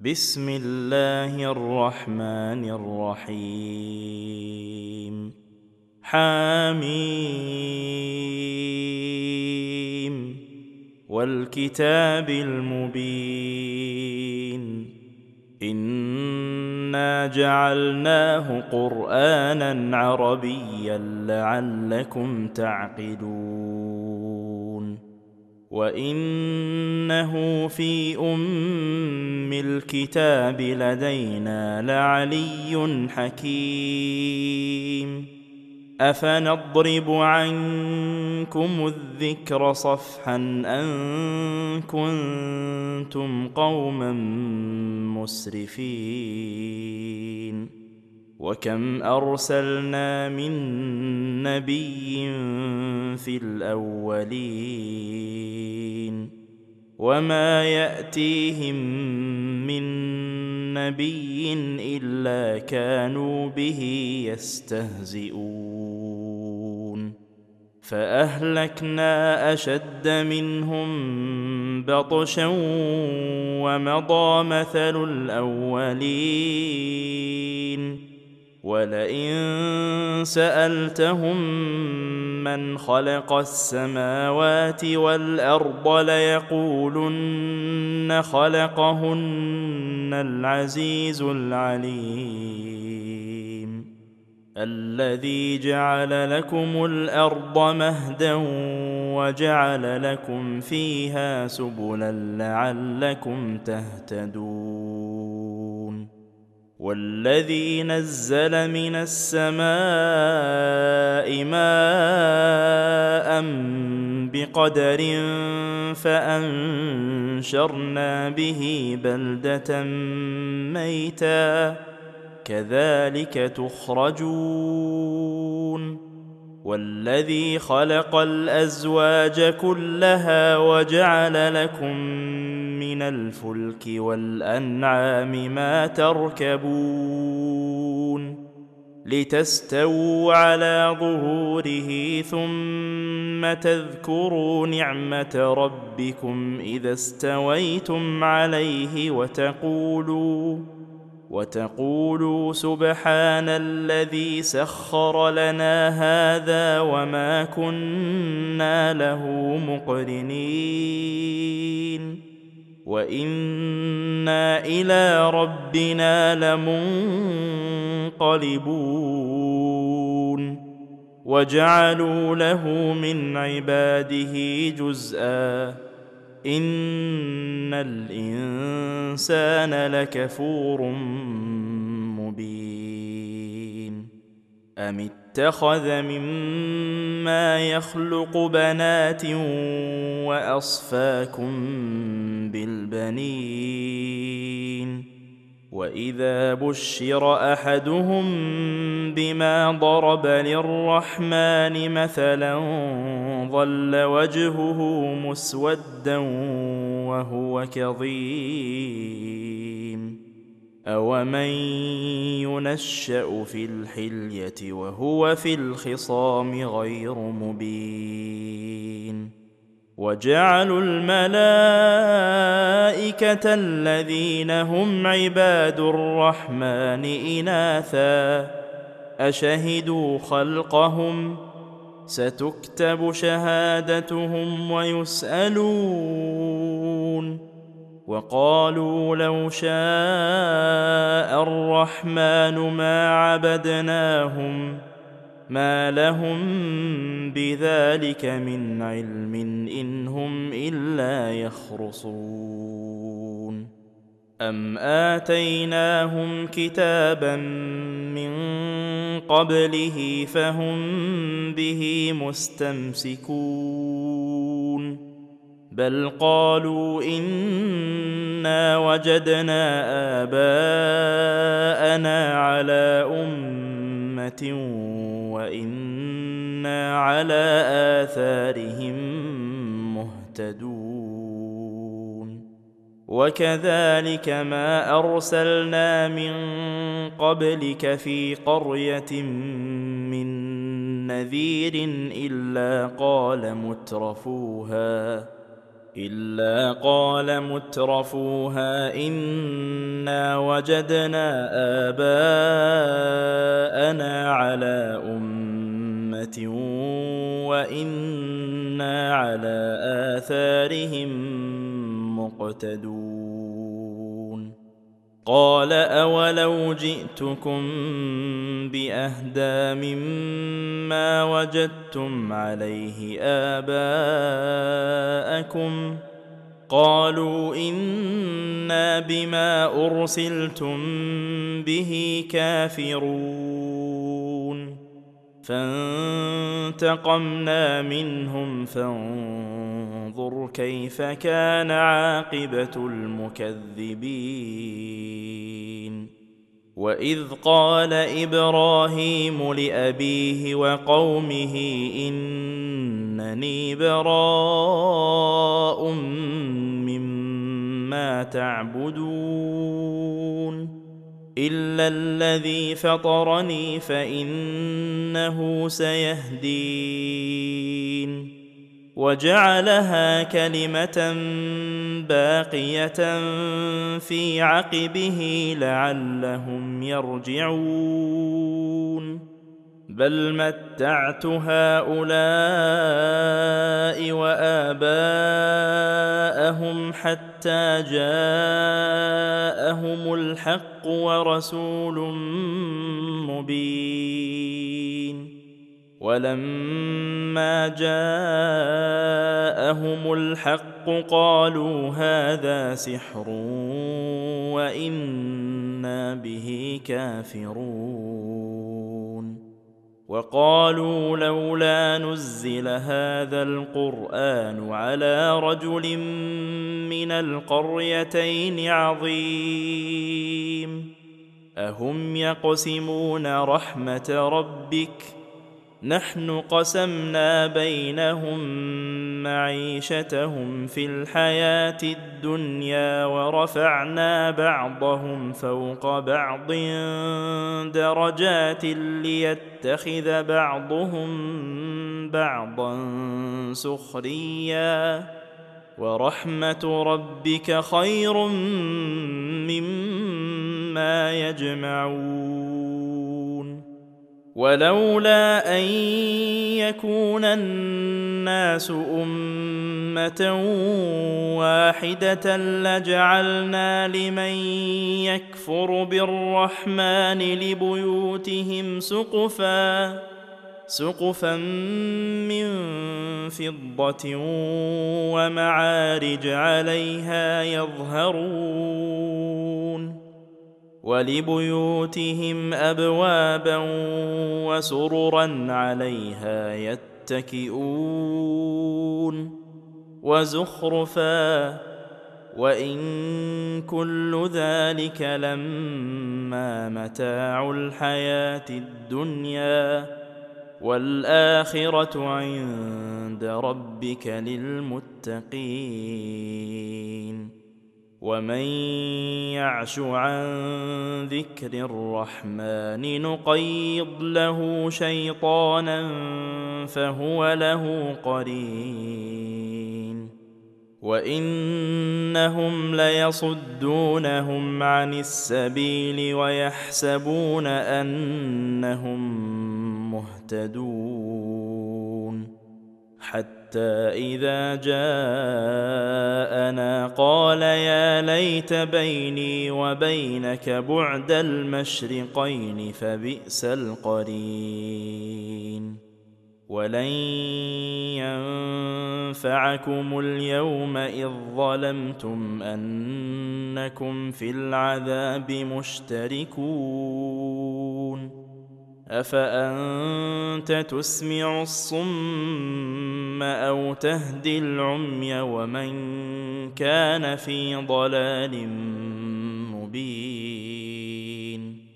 بسم الله الرحمن الرحيم. حميم والكتاب المبين. إنا جعلناه قرآنا عربيا لعلكم تعقلون. وإنه في أم الكتاب لدينا لعلي حكيم. أفنضرب عنكم الذكر صفحا أن كنتم قوما مسرفين. وكم أرسلنا من نبي في الأولين وما يأتيهم من نبي إلا كانوا به يستهزئون. فأهلكنا أشد منهم بطشا ومضى مثل الأولين. ولئن سألتهم من خلق السماوات والأرض ليقولن خلقهن العزيز العليم. الذي جعل لكم الأرض مهدا وجعل لكم فيها سبلا لعلكم تهتدون. والذي نزل من السماء ماء بقدر فأنشرنا به بلدة ميتا كذلك تخرجون. والذي خلق الأزواج كلها وجعل لكم من الفلك والأنعام ما تركبون لتستووا على ظهوره ثم تذكروا نعمة ربكم إذا استويتم عليه وتقولوا سبحان الذي سخر لنا هذا وما كنا له مقرنين وإنا إلى ربنا لمنقلبون. وجعلوا له من عباده جزءا إن الإنسان لكفور مبين. أم اتخذ مما يخلق بنات وأصفاكم بالبنين. وإذا بشر أحدهم بما ضرب للرحمن مثلا ظل وجهه مسودا وهو كظيم. أومن ينشأ في الحلية وهو في الخصام غير مبين. وجعلوا الملائكة الذين هم عباد الرحمن إناثا أشهدوا خلقهم ستكتب شهادتهم ويسألون. وقالوا لو شاء الرحمن ما عبدناهم ما لهم بذلك من علم إن هم إلا يخرصون. أم آتيناهم كتابا من قبله فهم به مستمسكون. بل قالوا إنا وجدنا آباءنا على أمة وإنا على آثارهم مهتدون. وكذلك ما أرسلنا من قبلك في قرية من نذير إلا قال مترفوها إلا قال مترفوها إنا وجدنا آباءنا على أمة وإنا على آثارهم مقتدون قال أولو جئتكم بأهدى مما وجدتم عليه آباءكم قالوا إنا بما أرسلتم به كافرون فانتقمنا منهم فانظر كيف كان عاقبة المكذبين وإذ قال إبراهيم لأبيه وقومه إنني براء مما تعبدون إلا الذي فطرني فإنه سيهدين وجعلها كلمة باقية في عقبه لعلهم يرجعون بل متعت هؤلاء وآباءهم حتى جاءهم الحق ورسول مبين ولما جاءهم الحق قالوا هذا سحر وإنا به كافرون وقالوا لولا نزل هذا القرآن على رجل من القريتين عظيم أهم يقسمون رحمة ربك نحن قسمنا بينهم معيشتهم في الحياة الدنيا ورفعنا بعضهم فوق بعض درجات ليتخذ بعضهم بعضا سخريا ورحمة ربك خير مما يجمعون ولولا أن يكون الناس أمة واحدة لجعلنا لمن يكفر بالرحمن لبيوتهم سقفا من فضة ومعارج عليها يظهرون ولبيوتهم أبوابا وسررا عليها يتكئون وزخرفا وإن كل ذلك لما متاع الحياة الدنيا والآخرة عند ربك للمتقين ومن يعش عن ذكر الرحمن نقيض له شيطانا فهو له قرين وإنهم ليصدونهم عن السبيل ويحسبون أنهم مهتدون حتى إذا جاءنا قال يا ليت بيني وبينك بعد المشرقين فبئس القرين ولن ينفعكم اليوم إذ ظلمتم أنكم في العذاب مشتركون أفأنت تسمع الصم أو تهدي العمي ومن كان في ضلال مبين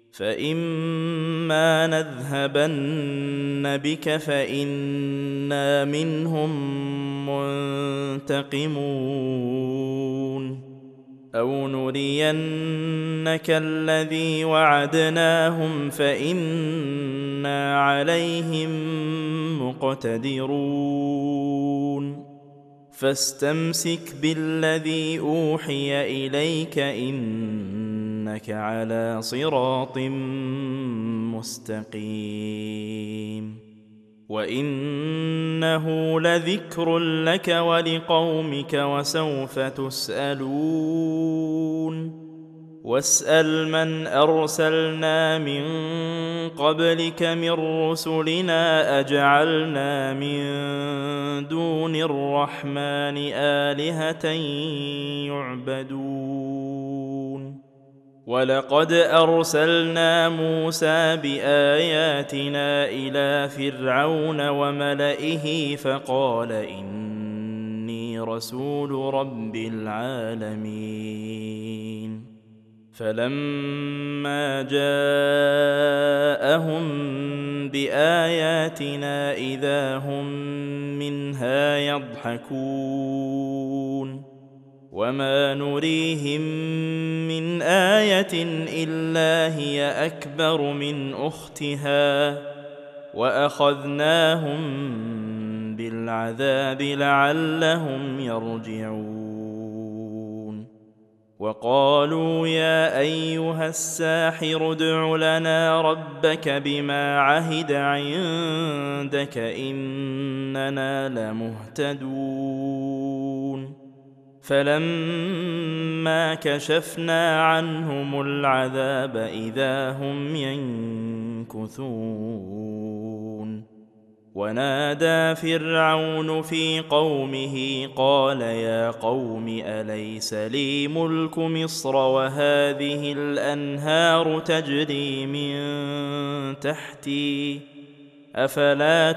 فإما نذهبن بك فإنا منهم منتقمون أو نرينك الذي وعدناهم فإنا عليهم مقتدرون فاستمسك بالذي أوحي إليك إنك على صراط مستقيم وإنه لذكر لك ولقومك وسوف تسألون واسأل من أرسلنا من قبلك من رسلنا أجعلنا من دون الرحمن آلهة يعبدون ولقد أرسلنا موسى بآياتنا إلى فرعون وملئه فقال إني رسول رب العالمين فلما جاءهم بآياتنا إذا هم منها يضحكون وما نريهم من آية إلا هي أكبر من أختها وأخذناهم بالعذاب لعلهم يرجعون وقالوا يا أيها الساحر ادع لنا ربك بما عهد عندك إننا لمهتدون فلما كشفنا عنهم العذاب إذا هم ينكثون ونادى فرعون في قومه قال يا قوم أليس لي ملك مصر وهذه الأنهار تجري من تحتي أفلا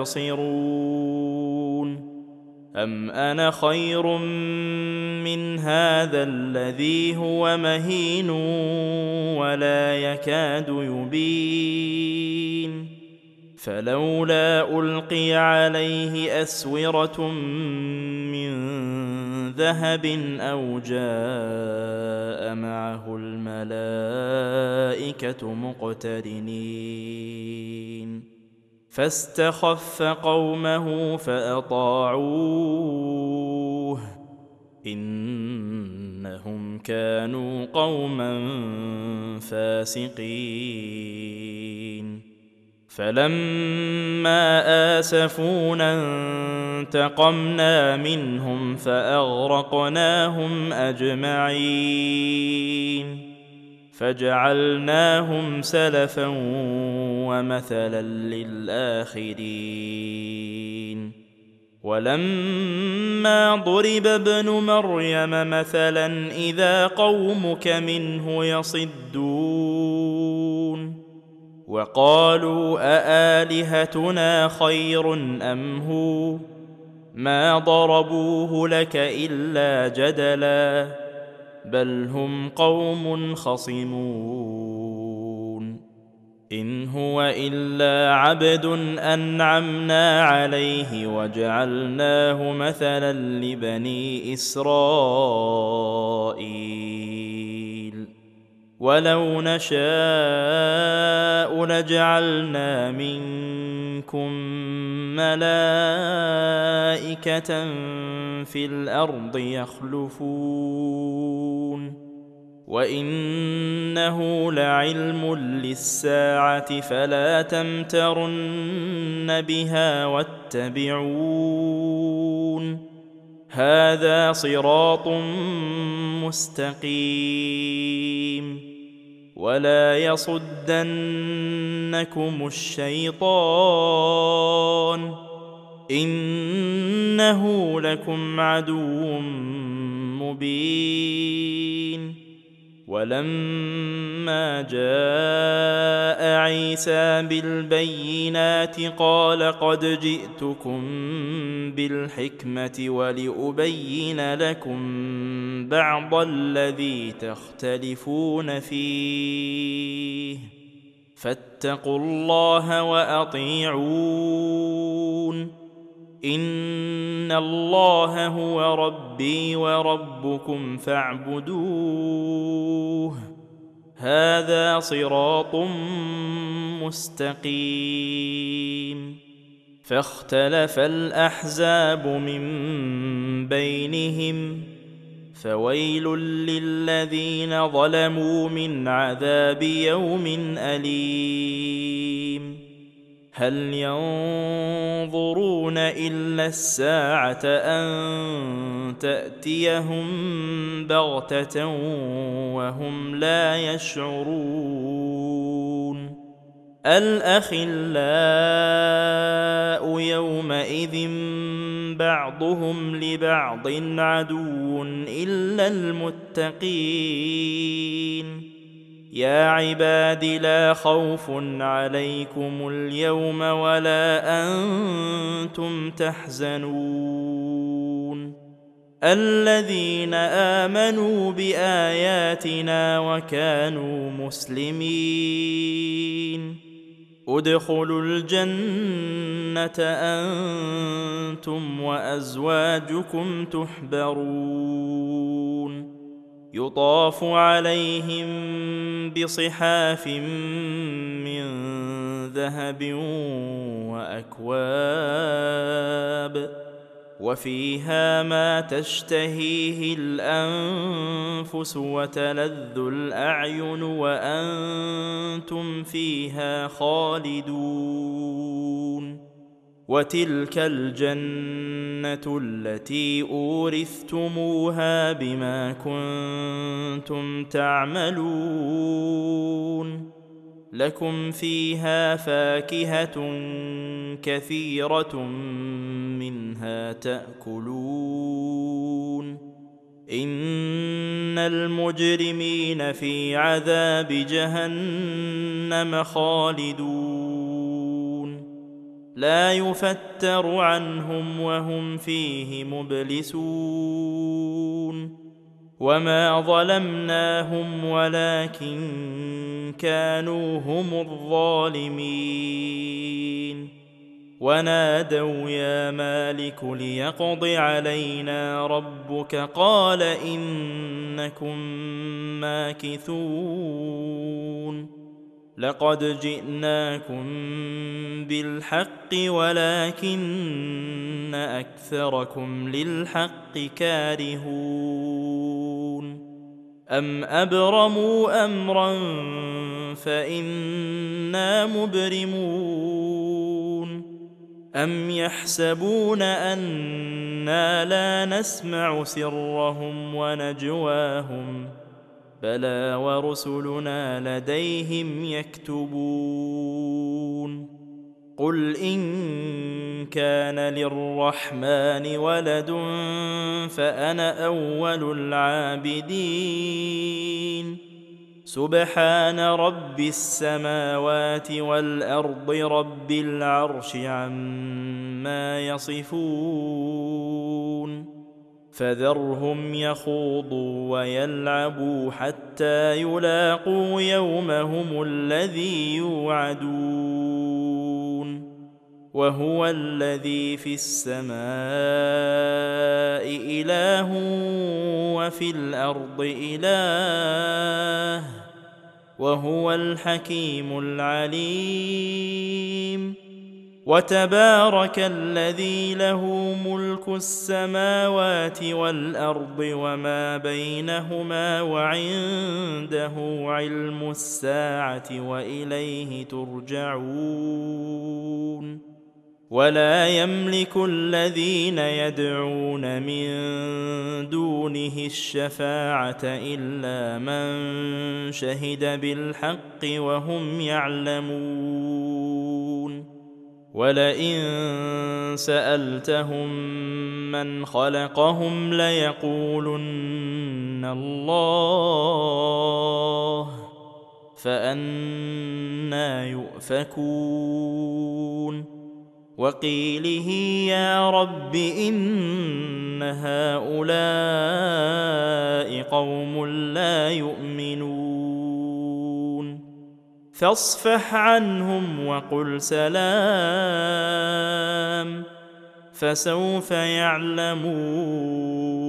تبصرون أم أنا خير من هذا الذي هو مهين ولا يكاد يبين فلولا ألقي عليه أسورة من ذهب أو جاء معه الملائكة مقترنين فاستخف قومه فأطاعوه إنهم كانوا قوما فاسقين فلما آسفونا انتقمنا منهم فأغرقناهم أجمعين فجعلناهم سلفا ومثلا للآخرين ولما ضرب ابن مريم مثلا إذا قومك منه يصدون وقالوا أآلهتنا خير أم هو ما ضربوه لك إلا جدلا بل هم قوم خصمون إن هو إلا عبد أنعمنا عليه وجعلناه مثلا لبني إسرائيل ولو نشاء لجعلنا منكم ملائكة في الأرض يخلفون وإنه لعلم للساعة فلا تمترن بها واتبعون هذا صراط مستقيم ولا يصدنكم الشيطان إنه لكم عدو مبين ولما جاء عيسى بالبينات قال قد جئتكم بالحكمة ولأبين لكم بعض الذي تختلفون فيه فاتقوا الله وأطيعون إن الله هو ربي وربكم فاعبدوه هذا صراط مستقيم فاختلف الأحزاب من بينهم فويل للذين ظلموا من عذاب يوم أليم هل ينظرون إلا الساعة أن تأتيهم بغتة وهم لا يشعرون الأخلاء يومئذ بعضهم لبعض عدو إلا المتقين يا عباد لا خوف عليكم اليوم ولا أنتم تحزنون الذين آمنوا بآياتنا وكانوا مسلمين ادخلوا الجنة أنتم وأزواجكم تحبرون يطاف عليهم بصحاف من ذهب وأكواب وفيها ما تشتهيه الأنفس وتلذ الأعين وأنتم فيها خالدون وتلك الجنة التي أورثتموها بما كنتم تعملون لكم فيها فاكهة كثيرة منها تأكلون إن المجرمين في عذاب جهنم خالدون لا يفتر عنهم وهم فيه مبلسون وما ظلمناهم ولكن كانوا هم الظالمين ونادوا يا مالك ليقض علينا ربك قال إنكم ماكثون لقد جئناكم بالحق ولكن أكثركم للحق كارهون أم أبرموا أمرا فإنا مبرمون أم يحسبون أنا لا نسمع سرهم ونجواهم بلى ورسلنا لديهم يكتبون قل إن كان للرحمن ولد فأنا أول العابدين سبحان رب السماوات والأرض رب العرش عما يصفون فذرهم يخوضوا ويلعبوا حتى يلاقوا يومهم الذي يوعدون وهو الذي في السماء إله وفي الأرض إله وهو الحكيم العليم وتبارك الذي له ملك السماوات والأرض وما بينهما وعنده علم الساعة وإليه ترجعون ولا يملك الذين يدعون من دونه الشفاعة إلا من شهد بالحق وهم يعلمون ولئن سألتهم من خلقهم ليقولن الله فأنى يؤفكون وقيله يا رب إن هؤلاء قوم لا يؤمنون فاصفح عنهم وقل سلام فسوف يعلمون